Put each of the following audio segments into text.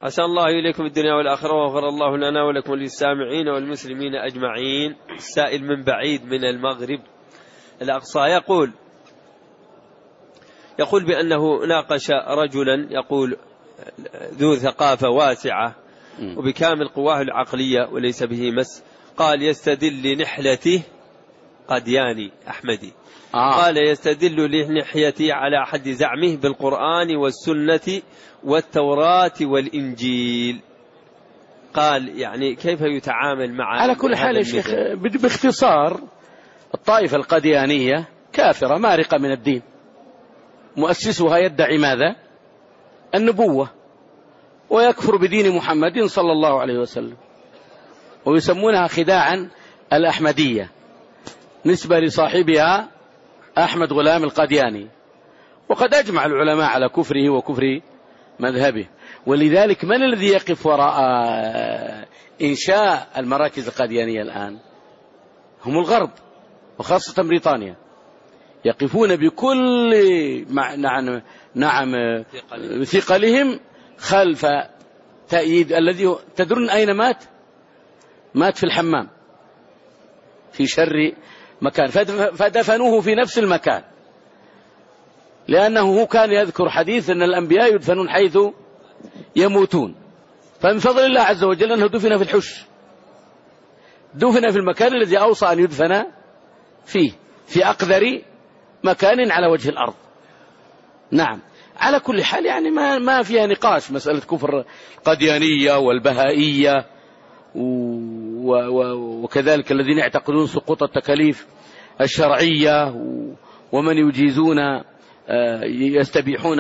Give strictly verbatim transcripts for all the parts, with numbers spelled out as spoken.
أحسن الله إليكم الدنيا والآخرة، وغفر الله لنا ولكم وللسامعين والمسلمين أجمعين. السائل من بعيد من المغرب الأقصى يقول يقول بأنه ناقش رجلا يقول ذو ثقافة واسعة وبكامل قواه العقلية وليس به مس، قال يستدل لنحلته قدياني أحمدي آه. قال يستدل لنحيتي على حد زعمه بالقرآن والسنة والتوراة والإنجيل. قال يعني كيف يتعامل مع على كل حال يا شيخ باختصار الطائفة القديانية كافرة مارقة من الدين، مؤسسها يدعي ماذا؟ النبوة، ويكفر بدين محمد صلى الله عليه وسلم، ويسمونها خداعا الأحمدية نسبة لصاحبها أحمد غلام القدياني، وقد أجمع العلماء على كفره وكفر مذهبه. ولذلك من الذي يقف وراء إنشاء المراكز القديانية الآن؟ هم الغرب وخاصة بريطانيا، يقفون بكل نعم نعم ثقلهم خلف تأييد الذي تدرون أين مات؟ مات في الحمام في شر مكان، فدفنوه في نفس المكان، لأنه هو كان يذكر حديث أن الأنبياء يدفنون حيث يموتون، فمن فضل الله عز وجل أنه دفن في الحش، دفن في المكان الذي أوصى أن يدفن فيه، في أقذر مكان على وجه الأرض. نعم، على كل حال يعني ما ما فيها نقاش مسألة كفر القديانية والبهائية وكذلك الذين يعتقدون سقوط التكاليف الشرعية، ومن يجيزون يستبيحون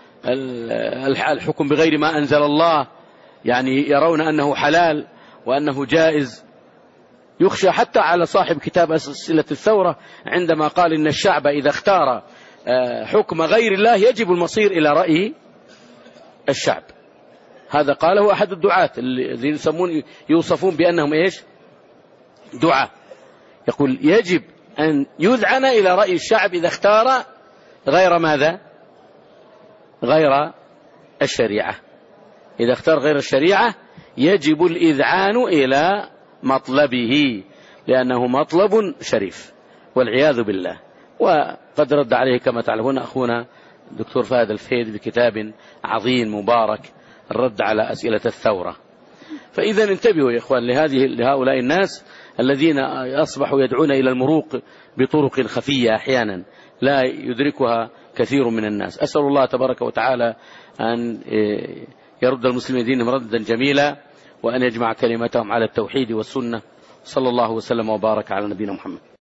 الحكم بغير ما أنزل الله، يعني يرون أنه حلال وأنه جائز. يخشى حتى على صاحب كتاب أسئلة الثورة عندما قال إن الشعب إذا اختار حكم غير الله يجب المصير إلى رأي الشعب. هذا قاله أحد الدعاة الذين يسمون يوصفون بأنهم إيش؟ دعاة. يقول يجب أن يذعن إلى رأي الشعب إذا اختار غير ماذا؟ غير الشريعة. إذا اختار غير الشريعة يجب الإذعان إلى مطلبه، لأنه مطلب شريف والعياذ بالله. وقد رد عليه كما تعلمون أخونا دكتور فهد الفهيد بكتاب عظيم مبارك الرد على أسئلة الثورة. فإذا انتبهوا يا إخوان لهذه لهؤلاء الناس الذين أصبحوا يدعون إلى المروق بطرق خفية أحيانا لا يدركها كثير من الناس. أسأل الله تبارك وتعالى أن يرد المسلمين دينهم ردا جميلا، وأن يجمع كلمتهم على التوحيد والسنة. صلى الله وسلم وبارك على نبينا محمد.